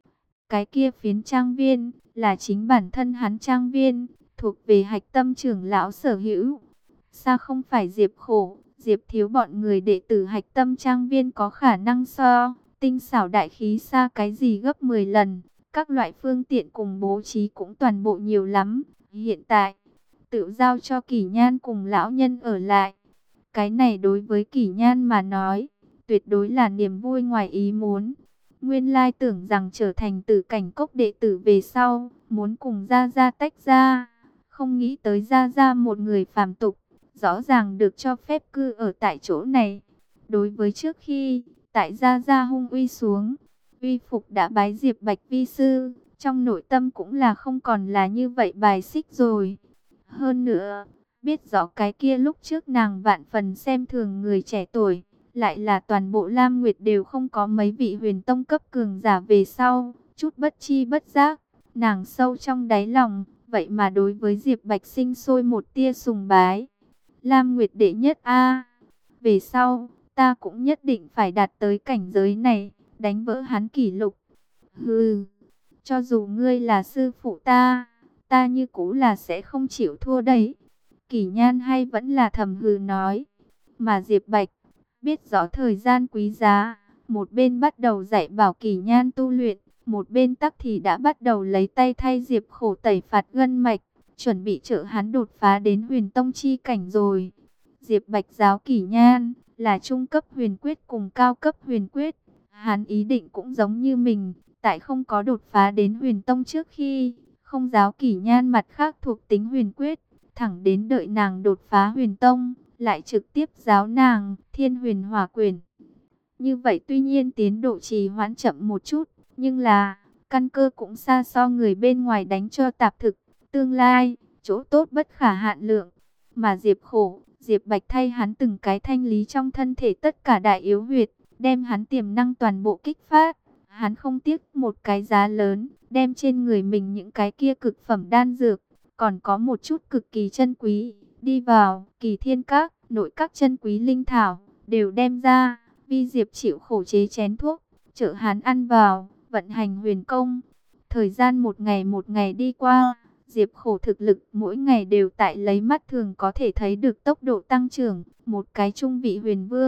Cái kia phiến trang viên, là chính bản thân hắn trang viên, thuộc về hạch tâm trưởng lão sở hữu. Sao không phải Diệp Khổ, Diệp Thiếu bọn người đệ tử hạch tâm trang viên có khả năng so, tinh xảo đại khí xa cái gì gấp 10 lần, các loại phương tiện cùng bố trí cũng toàn bộ nhiều lắm. Hiện tại, tự giao cho Kỷ Nhan cùng lão nhân ở lại. Cái này đối với Kỷ Nhan mà nói, tuyệt đối là niềm vui ngoài ý muốn. Nguyên lai tưởng rằng trở thành Tử Cảnh Cốc đệ tử về sau, muốn cùng Gia Gia tách ra. Không nghĩ tới Gia Gia một người phàm tục, rõ ràng được cho phép cư ở tại chỗ này. Đối với trước khi, tại Gia Gia hung uy xuống, uy phục đã bái Diệp Bạch vi sư, trong nội tâm cũng là không còn là như vậy bài xích rồi. Hơn nữa, biết rõ cái kia lúc trước nàng vạn phần xem thường người trẻ tuổi, lại là toàn bộ Lam Nguyệt đều không có mấy vị huyền tông cấp cường giả về sau, chút bất chi bất giác, nàng sâu trong đáy lòng, vậy mà đối với Diệp Bạch sinh sôi một tia sùng bái. Lam Nguyệt đệ nhất a, về sau, ta cũng nhất định phải đạt tới cảnh giới này, đánh vỡ hắn kỷ lục. Hừ, cho dù ngươi là sư phụ ta, ta như cũ là sẽ không chịu thua đấy. Kỷ Nhan hay vẫn là thầm hừ nói, mà Diệp Bạch biết rõ thời gian quý giá, một bên bắt đầu dạy bảo Kỷ Nhan tu luyện, một bên tắc thì đã bắt đầu lấy tay thay Diệp Khổ tẩy phạt gân mạch, chuẩn bị trợ hắn đột phá đến huyền tông chi cảnh rồi. Diệp Bạch giáo Kỷ Nhan là trung cấp huyền quyết cùng cao cấp huyền quyết, hắn ý định cũng giống như mình, tại không có đột phá đến huyền tông trước khi, không giáo Kỷ Nhan mặt khác thuộc tính huyền quyết, thẳng đến đợi nàng đột phá huyền tông, lại trực tiếp giáo nàng Thiên Huyền Hỏa Quyền. Như vậy tuy nhiên tiến độ trì hoãn chậm một chút, nhưng là căn cơ cũng xa so người bên ngoài đánh cho tạp thực, tương lai chỗ tốt bất khả hạn lượng. Mà Diệp Khổ, Diệp Bạch thay hắn từng cái thanh lý trong thân thể tất cả đại yếu huyệt, đem hắn tiềm năng toàn bộ kích phát. Hắn không tiếc một cái giá lớn, đem trên người mình những cái kia cực phẩm đan dược, còn có một chút cực kỳ chân quý, đi vào Kỳ Thiên Các, nội các chân quý linh thảo, đều đem ra, vì Diệp chịu khổ chế chén thuốc, trợ hắn ăn vào, vận hành huyền công. Thời gian một ngày đi qua, Diệp Khổ thực lực mỗi ngày đều tại lấy mắt thường có thể thấy được tốc độ tăng trưởng, một cái trung vị huyền vương,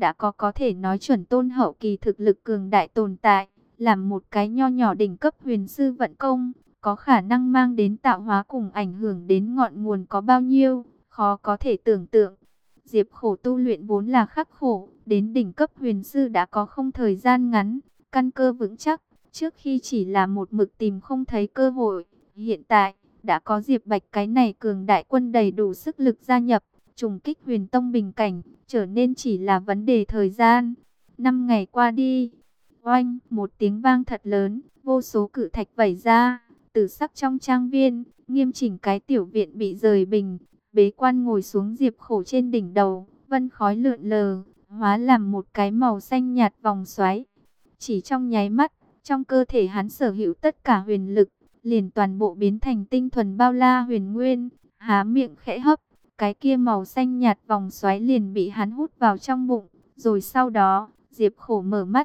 đã có thể nói chuẩn tôn hậu kỳ thực lực cường đại tồn tại, làm một cái nho nhỏ đỉnh cấp huyền sư vận công, có khả năng mang đến tạo hóa cùng ảnh hưởng đến ngọn nguồn có bao nhiêu, khó có thể tưởng tượng. Diệp Khổ tu luyện vốn là khắc khổ, đến đỉnh cấp huyền sư đã có không thời gian ngắn, căn cơ vững chắc, trước khi chỉ là một mực tìm không thấy cơ hội, hiện tại đã có Diệp Bạch cái này cường đại quân đầy đủ sức lực gia nhập, trùng kích huyền tông bình cảnh, trở nên chỉ là vấn đề thời gian. 5 ngày qua đi, oanh, một tiếng vang thật lớn, vô số cự thạch vẩy ra, tử sắc trong trang viên, nghiêm chỉnh cái tiểu viện bị rời bình, bế quan ngồi xuống Diệp Khổ trên đỉnh đầu, vân khói lượn lờ, hóa làm một cái màu xanh nhạt vòng xoáy. Chỉ trong nháy mắt, trong cơ thể hắn sở hữu tất cả huyền lực, liền toàn bộ biến thành tinh thuần bao la huyền nguyên, há miệng khẽ hấp, cái kia màu xanh nhạt vòng xoáy liền bị hắn hút vào trong bụng, rồi sau đó, Diệp Khổ mở mắt.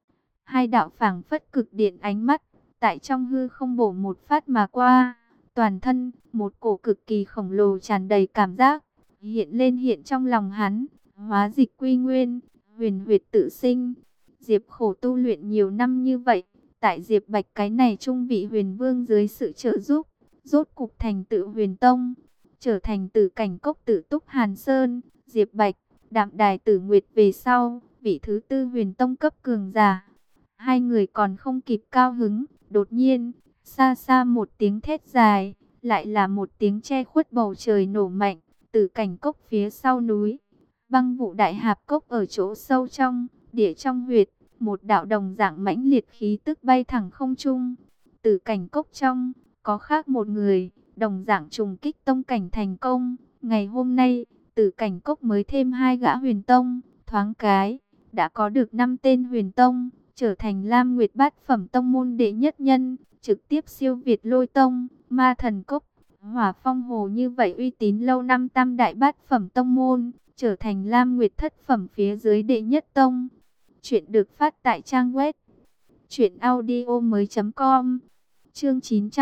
Hai đạo phảng phất cực điện ánh mắt, tại trong hư không bổ một phát mà qua, toàn thân, một cổ cực kỳ khổng lồ tràn đầy cảm giác, hiện lên hiện trong lòng hắn, hóa dịch quy nguyên, huyền huyệt tự sinh. Diệp Khổ tu luyện nhiều năm như vậy, tại Diệp Bạch cái này trung vị huyền vương dưới sự trợ giúp, rốt cục thành tựu huyền tông, trở thành tử cảnh cốc tử túc Hàn Sơn. Diệp Bạch, Đạm Đài Tử Nguyệt về sau, vị thứ tư huyền tông cấp cường giả. Hai người còn không kịp cao hứng, đột nhiên, xa xa một tiếng thét dài, lại là một tiếng che khuất bầu trời nổ mạnh, từ cảnh cốc phía sau núi. Băng vụ đại hạp cốc ở chỗ sâu trong, địa trong huyệt, một đạo đồng dạng mãnh liệt khí tức bay thẳng không trung. Từ cảnh cốc trong, có khác một người, đồng dạng trùng kích tông cảnh thành công. Ngày hôm nay, từ cảnh cốc mới thêm 2 gã huyền tông, thoáng cái, đã có được 5 tên huyền tông, trở thành Lam Nguyệt bát phẩm tông môn đệ nhất nhân, trực tiếp siêu việt Lôi Tông, Ma Thần Cốc, Hỏa Phong Hồ như vậy uy tín lâu năm tam đại bát phẩm tông môn, trở thành Lam Nguyệt thất phẩm phía dưới đệ nhất tông. Chuyện được phát tại trang web truyệnaudiomoi.com. Chương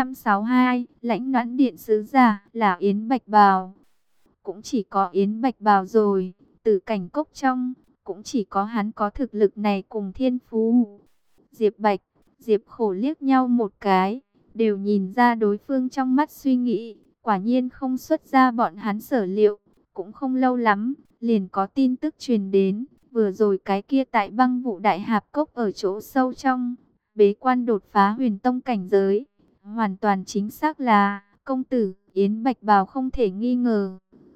962, Lãnh Noãn Điện sứ giả là Yến Bạch Bào. Cũng chỉ có Yến Bạch Bào rồi, từ cảnh cốc trong, cũng chỉ có hắn có thực lực này cùng thiên phú. Diệp Bạch, Diệp Khổ liếc nhau một cái, đều nhìn ra đối phương trong mắt suy nghĩ, quả nhiên không xuất ra bọn hắn sở liệu. Cũng không lâu lắm, liền có tin tức truyền đến, vừa rồi cái kia tại băng vụ đại hạp cốc ở chỗ sâu trong, bế quan đột phá huyền tông cảnh giới. Hoàn toàn chính xác là, công tử, Yến Bạch Bào không thể nghi ngờ.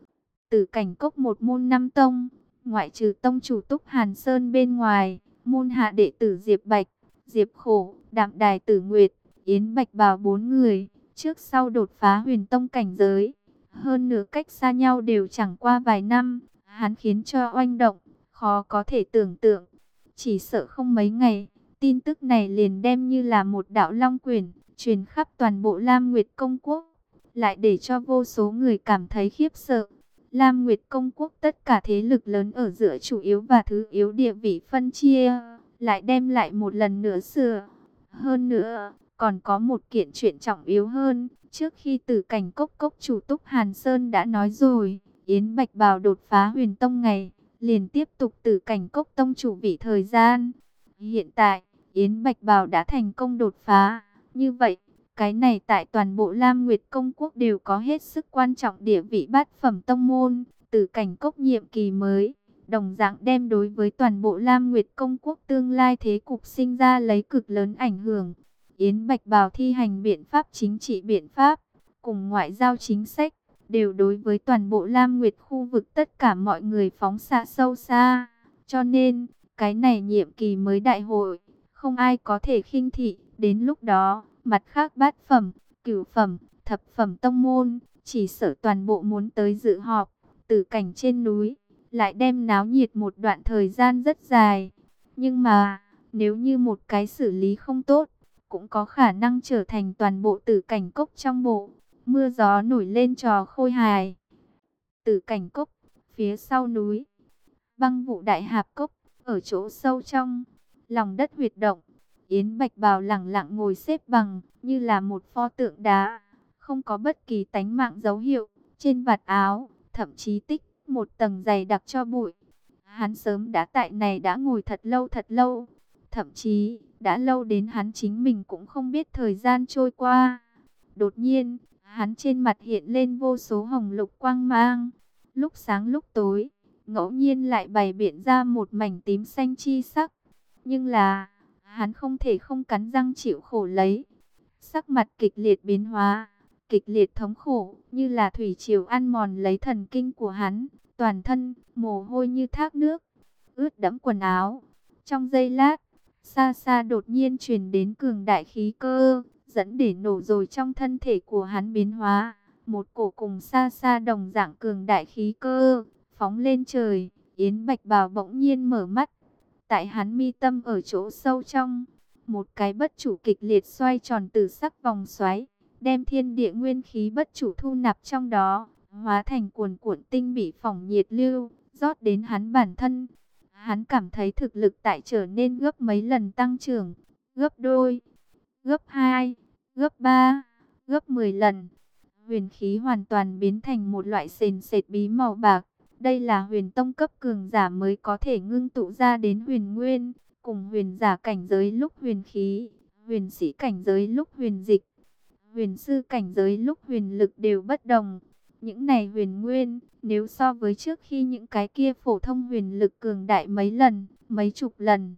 Tử cảnh cốc một môn 5 tông, ngoại trừ tông chủ Túc Hàn Sơn bên ngoài, môn hạ đệ tử Diệp Bạch, Diệp Khổ, Đạm Đài Tử Nguyệt, Yến Bạch Bào 4 người, trước sau đột phá huyền tông cảnh giới. Hơn nữa cách xa nhau đều chẳng qua vài năm, hắn khiến cho oanh động, khó có thể tưởng tượng. Chỉ sợ không mấy ngày, tin tức này liền đem như là một đạo long quyển, truyền khắp toàn bộ Lam Nguyệt Công Quốc, lại để cho vô số người cảm thấy khiếp sợ. Lam Nguyệt Công Quốc tất cả thế lực lớn ở giữa chủ yếu và thứ yếu địa vị phân chia, lại đem lại một lần nữa sửa. Hơn nữa, còn có một kiện chuyện trọng yếu hơn, trước khi Tử cảnh cốc cốc chủ Túc Hàn Sơn đã nói rồi, Yến Bạch Bào đột phá huyền tông ngày, liền tiếp tục Tử cảnh cốc tông chủ vị thời gian. Hiện tại, Yến Bạch Bào đã thành công đột phá, như vậy, cái này tại toàn bộ Lam Nguyệt Công Quốc đều có hết sức quan trọng địa vị bát phẩm tông môn. Tử cảnh cốc nhiệm kỳ mới, đồng dạng đem đối với toàn bộ Lam Nguyệt Công Quốc tương lai thế cục sinh ra lấy cực lớn ảnh hưởng. Yến Bạch Bào thi hành biện pháp chính trị biện pháp, cùng ngoại giao chính sách, đều đối với toàn bộ Lam Nguyệt khu vực tất cả mọi người phóng xạ sâu xa. Cho nên, cái này nhiệm kỳ mới đại hội, không ai có thể khinh thị. Đến lúc đó, mặt khác bát phẩm, cửu phẩm, thập phẩm tông môn, chỉ sợ toàn bộ muốn tới dự họp. Tử cảnh trên núi, lại đem náo nhiệt một đoạn thời gian rất dài. Nhưng mà, nếu như một cái xử lý không tốt, cũng có khả năng trở thành toàn bộ tử cảnh cốc trong bộ. Mưa gió nổi lên trò khôi hài. Tử cảnh cốc, phía sau núi, băng vụ đại hạp cốc, ở chỗ sâu trong, lòng đất huyệt động. Yến Bạch Bào lẳng lặng ngồi xếp bằng, như là một pho tượng đá, không có bất kỳ tánh mạng dấu hiệu. Trên vạt áo, thậm chí tích một tầng dày đặc cho bụi. Hắn sớm đã tại này đã ngồi thật lâu, thậm chí đã lâu đến hắn chính mình cũng không biết thời gian trôi qua. Đột nhiên, hắn trên mặt hiện lên vô số hồng lục quang mang, lúc sáng lúc tối, ngẫu nhiên lại bày biện ra một mảnh tím xanh chi sắc. Nhưng là, hắn không thể không cắn răng chịu khổ lấy. Sắc mặt kịch liệt biến hóa, kịch liệt thống khổ, như là thủy triều ăn mòn lấy thần kinh của hắn, toàn thân mồ hôi như thác nước, ướt đẫm quần áo. Trong giây lát, xa xa đột nhiên truyền đến cường đại khí cơ, dẫn để nổ rồi trong thân thể của hắn biến hóa. Một cổ cùng xa xa đồng dạng cường đại khí cơ, phóng lên trời. Yến Bạch Bào bỗng nhiên mở mắt. Tại hắn mi tâm ở chỗ sâu trong, một cái bất chủ kịch liệt xoay tròn từ sắc vòng xoáy, đem thiên địa nguyên khí bất chủ thu nạp trong đó, hóa thành cuồn cuộn tinh bị phỏng nhiệt lưu, rót đến hắn bản thân. Hắn cảm thấy thực lực tại trở nên gấp mấy lần tăng trưởng, gấp đôi, gấp 2, gấp 3, gấp 10 lần. Huyền khí hoàn toàn biến thành một loại sền sệt bí màu bạc. Đây là huyền tông cấp cường giả mới có thể ngưng tụ ra đến huyền nguyên, cùng huyền giả cảnh giới lúc huyền khí, huyền sĩ cảnh giới lúc huyền dịch, huyền sư cảnh giới lúc huyền lực đều bất đồng. Những này huyền nguyên, nếu so với trước khi những cái kia phổ thông huyền lực cường đại mấy lần, mấy chục lần,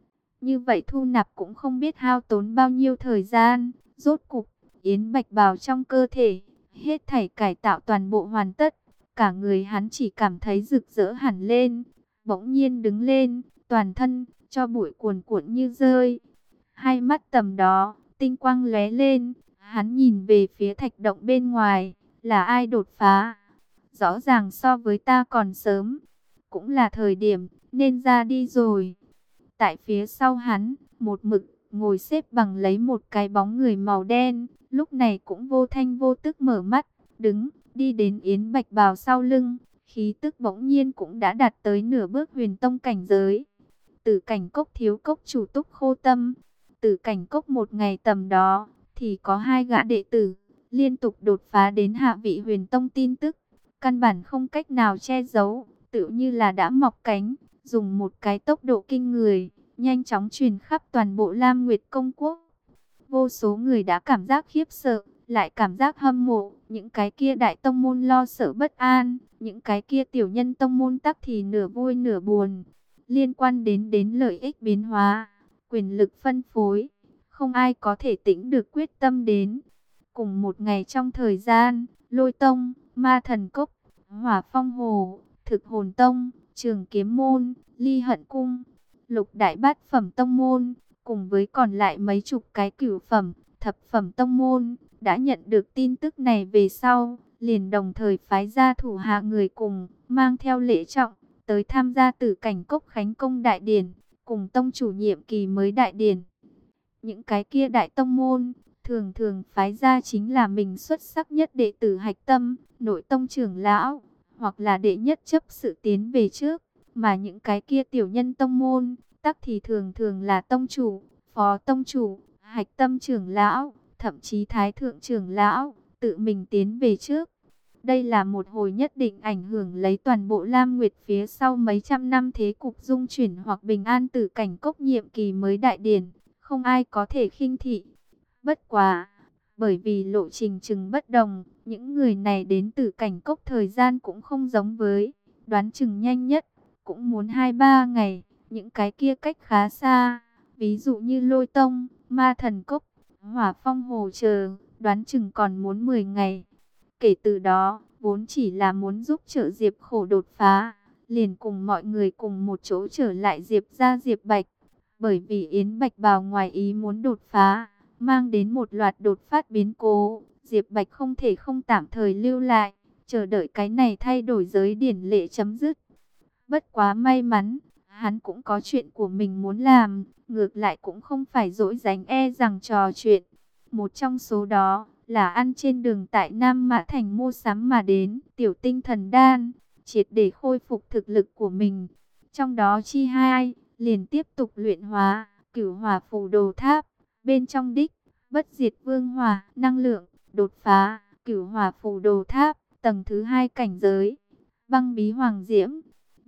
như vậy thu nạp cũng không biết hao tốn bao nhiêu thời gian. Rốt cục, Yến Bạch Bào trong cơ thể, hết thảy cải tạo toàn bộ hoàn tất. Cả người hắn chỉ cảm thấy rực rỡ hẳn lên, bỗng nhiên đứng lên, toàn thân cho bụi cuồn cuộn như rơi. Hai mắt tầm đó, tinh quang lóe lên, hắn nhìn về phía thạch động bên ngoài, là ai đột phá? Rõ ràng so với ta còn sớm, cũng là thời điểm nên ra đi rồi. Tại phía sau hắn, một mực ngồi xếp bằng lấy một cái bóng người màu đen, lúc này cũng vô thanh vô tức mở mắt, đứng, đi đến Yến Bạch Bào sau lưng, khí tức bỗng nhiên cũng đã đạt tới nửa bước huyền tông cảnh giới. Tử Cảnh Cốc thiếu cốc chủ Túc Khô Tâm, Tử Cảnh Cốc một ngày tầm đó, thì có hai gã đệ tử, liên tục đột phá đến hạ vị huyền tông tin tức, căn bản không cách nào che giấu, tự như là đã mọc cánh, dùng một cái tốc độ kinh người, nhanh chóng truyền khắp toàn bộ Lam Nguyệt Công Quốc. Vô số người đã cảm giác khiếp sợ, lại cảm giác hâm mộ, những cái kia đại tông môn lo sợ bất an, những cái kia tiểu nhân tông môn tắc thì nửa vui nửa buồn. Liên quan đến lợi ích biến hóa, quyền lực phân phối, không ai có thể tĩnh được quyết tâm đến. Cùng một ngày trong thời gian, Lôi Tông, Ma Thần Cốc, Hỏa Phong Hồ, Thực Hồn Tông, Trường Kiếm Môn, Ly Hận Cung, Lục Đại Bát Phẩm Tông Môn, cùng với còn lại mấy chục cái cửu phẩm, thập phẩm tông môn, đã nhận được tin tức này về sau, liền đồng thời phái ra thủ hạ người cùng, mang theo lễ trọng, tới tham gia Tử Cảnh Cốc Khánh Công Đại Điển, cùng tông chủ nhiệm kỳ mới Đại Điển. Những cái kia đại tông môn, thường thường phái ra chính là mình xuất sắc nhất đệ tử hạch tâm, nội tông trưởng lão, hoặc là đệ nhất chấp sự tiến về trước, mà những cái kia tiểu nhân tông môn, tắc thì thường thường là tông chủ, phó tông chủ, hạch tâm trưởng lão, thậm chí thái thượng trưởng lão, tự mình tiến về trước. Đây là một hồi nhất định ảnh hưởng lấy toàn bộ Lam Nguyệt phía sau mấy trăm năm thế cục dung chuyển hoặc bình an Tử Cảnh Cốc nhiệm kỳ mới Đại Điển, không ai có thể khinh thị. Bất quá, bởi vì lộ trình chừng bất đồng, những người này đến Tử Cảnh Cốc thời gian cũng không giống với, đoán chừng nhanh nhất, cũng muốn 2-3 ngày, những cái kia cách khá xa, ví dụ như Lôi Tông, Ma Thần Cốc, Hỏa Phong Hồ chờ, đoán chừng còn muốn 10 ngày. Kể từ đó, vốn chỉ là muốn giúp trợ Diệp Khổ đột phá, liền cùng mọi người cùng một chỗ trở lại Diệp ra Diệp Bạch. Bởi vì Yến Bạch Bào ngoài ý muốn đột phá, mang đến một loạt đột phát biến cố, Diệp Bạch không thể không tạm thời lưu lại, chờ đợi cái này thay đổi giới điển lệ chấm dứt. Bất quá may mắn, hắn cũng có chuyện của mình muốn làm, ngược lại cũng không phải dỗi dánh e rằng trò chuyện. Một trong số đó là ăn trên đường tại Nam Mã Thành mua sắm mà đến tiểu tinh thần đan, triệt để khôi phục thực lực của mình. Trong đó chi hai, liền tiếp tục luyện hóa Cửu Hỏa Phù Đồ Tháp, bên trong đích bất diệt vương hỏa năng lượng, đột phá Cửu Hỏa Phù Đồ Tháp tầng thứ 2 cảnh giới, băng bí hoàng diễm.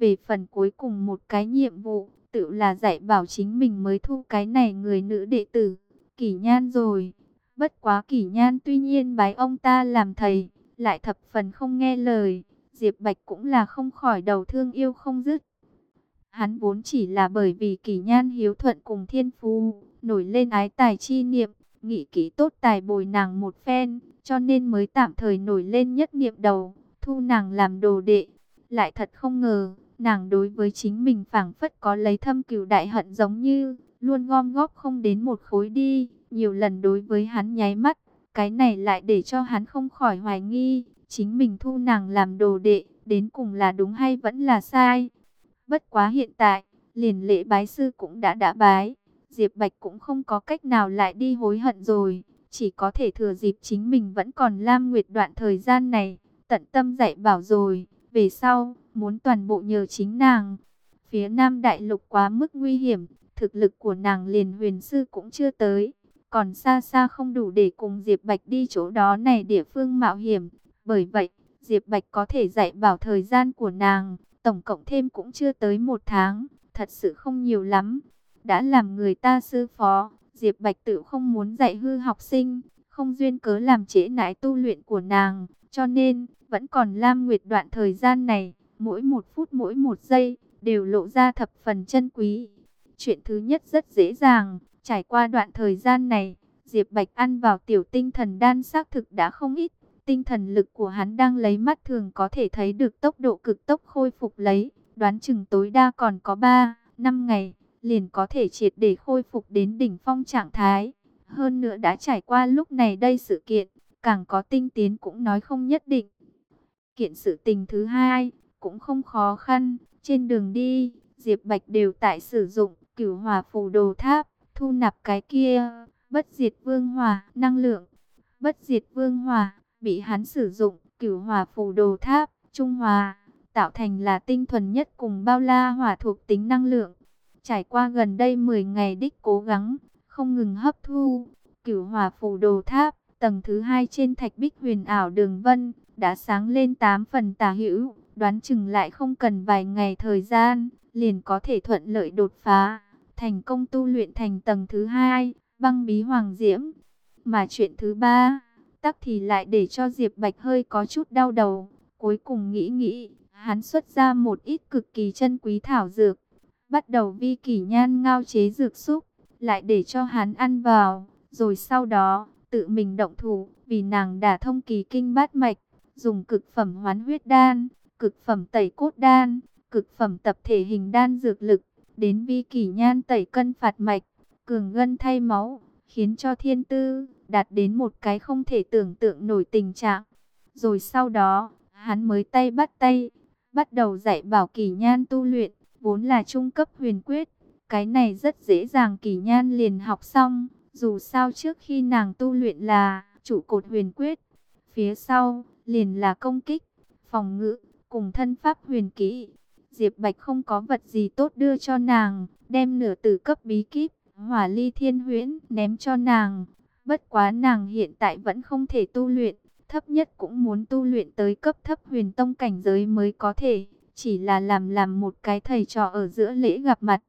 Về phần cuối cùng một cái nhiệm vụ, tự là dạy bảo chính mình mới thu cái này người nữ đệ tử, Kỷ Nhan rồi. Bất quá Kỷ Nhan tuy nhiên bái ông ta làm thầy, lại thập phần không nghe lời. Diệp Bạch cũng là không khỏi đầu thương yêu không dứt. Hắn vốn chỉ là bởi vì Kỷ Nhan hiếu thuận cùng thiên phú, nổi lên ái tài chi niệm, nghĩ kỹ tốt tài bồi nàng một phen, cho nên mới tạm thời nổi lên nhất niệm đầu, thu nàng làm đồ đệ. Lại thật không ngờ, nàng đối với chính mình phảng phất có lấy thâm cừu đại hận, giống như luôn gom góp không đến một khối đi, nhiều lần đối với hắn nháy mắt. Cái này lại để cho hắn không khỏi hoài nghi, chính mình thu nàng làm đồ đệ, đến cùng là đúng hay vẫn là sai. Bất quá hiện tại, liền lễ bái sư cũng đã bái, Diệp Bạch cũng không có cách nào lại đi hối hận rồi, chỉ có thể thừa dịp chính mình vẫn còn Lam Nguyệt đoạn thời gian này, tận tâm dạy bảo rồi, về sau, muốn toàn bộ nhờ chính nàng. Phía Nam Đại Lục quá mức nguy hiểm, thực lực của nàng liền huyền sư cũng chưa tới, còn xa xa không đủ để cùng Diệp Bạch đi chỗ đó này địa phương mạo hiểm, bởi vậy, Diệp Bạch có thể dạy bảo thời gian của nàng, tổng cộng thêm cũng chưa tới 1 tháng, thật sự không nhiều lắm. Đã làm người ta sư phó, Diệp Bạch tự không muốn dạy hư học sinh, không duyên cớ làm trễ nải tu luyện của nàng, cho nên vẫn còn Lam Nguyệt đoạn thời gian này, mỗi 1 phút mỗi 1 giây đều lộ ra thập phần chân quý. Chuyện thứ nhất rất dễ dàng, trải qua đoạn thời gian này, Diệp Bạch ăn vào tiểu tinh thần đan xác thực đã không ít. Tinh thần lực của hắn đang lấy mắt thường có thể thấy được tốc độ cực tốc khôi phục lấy, đoán chừng tối đa còn có 3-5 ngày, liền có thể triệt để khôi phục đến đỉnh phong trạng thái. Hơn nữa đã trải qua lúc này đây sự kiện, càng có tinh tiến cũng nói không nhất định. Kiện sự tình thứ hai, cũng không khó khăn, trên đường đi, Diệp Bạch đều tại sử dụng Cửu Hỏa Phù Đồ Tháp, thu nạp cái kia, bất diệt vương hỏa, năng lượng. Bất diệt vương hỏa bị hắn sử dụng Cửu Hỏa Phù Đồ Tháp trung hòa, tạo thành là tinh thuần nhất cùng bao la hỏa thuộc tính năng lượng. Trải qua gần đây 10 ngày đích cố gắng, không ngừng hấp thu Cửu Hỏa Phù Đồ Tháp, tầng thứ 2 trên thạch bích huyền ảo đường vân đã sáng lên 8 phần tả hữu, đoán chừng lại không cần vài ngày thời gian, liền có thể thuận lợi đột phá, thành công tu luyện thành tầng thứ 2, băng bí hoàng diễm. Mà chuyện thứ ba, tắc thì lại để cho Diệp Bạch hơi có chút đau đầu. Cuối cùng nghĩ, hắn xuất ra một ít cực kỳ chân quý thảo dược, bắt đầu vi Kỷ Nhan ngao chế dược xúc, lại để cho hắn ăn vào, rồi sau đó tự mình động thủ, vì nàng đả thông kỳ kinh bát mạch, dùng cực phẩm hoán huyết đan, cực phẩm tẩy cốt đan, cực phẩm tập thể hình đan dược lực, đến vi Kỷ Nhan tẩy cân phạt mạch, cường gân thay máu, khiến cho thiên tư đạt đến một cái không thể tưởng tượng nổi tình trạng. Rồi sau đó, hắn mới tay bắt tay, bắt đầu dạy bảo Kỷ Nhan tu luyện, vốn là trung cấp huyền quyết. Cái này rất dễ dàng Kỷ Nhan liền học xong, dù sao trước khi nàng tu luyện là trụ cột huyền quyết. Phía sau, liền là công kích, phòng ngự, cùng thân pháp huyền kỹ. Diệp Bạch không có vật gì tốt đưa cho nàng, đem nửa tử cấp bí kíp Hỏa Ly Thiên Huyễn ném cho nàng. Bất quá nàng hiện tại vẫn không thể tu luyện, thấp nhất cũng muốn tu luyện tới cấp thấp huyền tông cảnh giới mới có thể, chỉ là làm một cái thầy trò ở giữa lễ gặp mặt.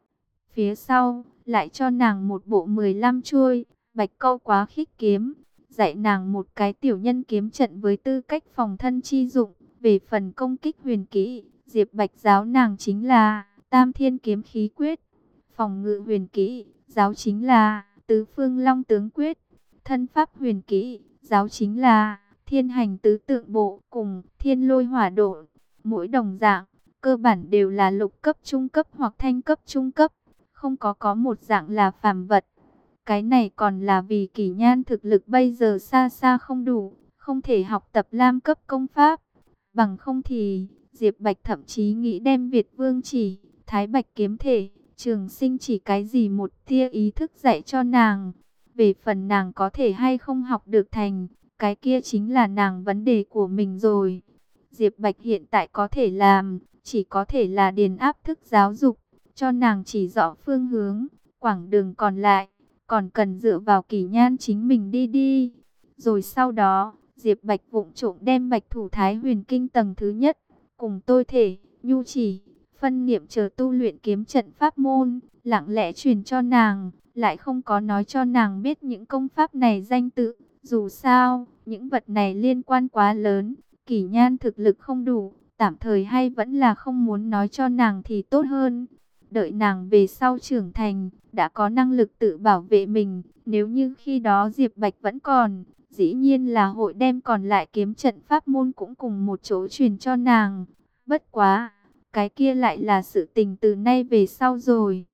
Phía sau, lại cho nàng một bộ 15 chuôi Bạch Câu Quá Khích kiếm, dạy nàng một cái tiểu nhân kiếm trận với tư cách phòng thân chi dụng. Về phần công kích huyền kỹ, Diệp Bạch giáo nàng chính là Tam Thiên Kiếm Khí Quyết. Phòng ngự huyền kỹ, giáo chính là Tứ Phương Long Tướng Quyết. Thân pháp huyền kỹ, giáo chính là Thiên Hành Tứ Tượng Bộ cùng Thiên Lôi Hỏa Độ. Mỗi đồng dạng, cơ bản đều là lục cấp trung cấp hoặc thanh cấp trung cấp, không có một dạng là phàm vật. Cái này còn là vì Kỷ Nhan thực lực bây giờ xa xa không đủ, không thể học tập lam cấp công pháp. Bằng không thì, Diệp Bạch thậm chí nghĩ đem Việt Vương Chỉ, Thái Bạch Kiếm Thể, Trường Sinh Chỉ cái gì một tia ý thức dạy cho nàng. Về phần nàng có thể hay không học được thành, cái kia chính là nàng vấn đề của mình rồi. Diệp Bạch hiện tại có thể làm, chỉ có thể là điền áp thức giáo dục, cho nàng chỉ rõ phương hướng, quãng đường còn lại, còn cần dựa vào Kỷ Nhan chính mình đi. Rồi sau đó, Diệp Bạch vụng trộm đem Bạch Thủ Thái Huyền Kinh tầng thứ nhất, cùng tôi thể, nhu chỉ, phân niệm chờ tu luyện kiếm trận pháp môn, lặng lẽ truyền cho nàng, lại không có nói cho nàng biết những công pháp này danh tự. Dù sao, những vật này liên quan quá lớn, Kỷ Nhan thực lực không đủ, tạm thời hay vẫn là không muốn nói cho nàng thì tốt hơn. Đợi nàng về sau trưởng thành, đã có năng lực tự bảo vệ mình, nếu như khi đó Diệp Bạch vẫn còn, dĩ nhiên là hội đem còn lại kiếm trận pháp môn cũng cùng một chỗ truyền cho nàng. Bất quá, cái kia lại là sự tình từ nay về sau rồi.